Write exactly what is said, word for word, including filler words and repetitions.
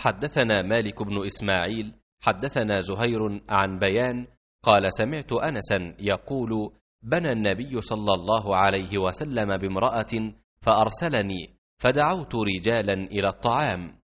حدثنا مالك بن إسماعيل حدثنا زهير عن بيان قال سمعت أنسا يقول بنى النبي صلى الله عليه وسلم بامرأة فأرسلني فدعوت رجالا إلى الطعام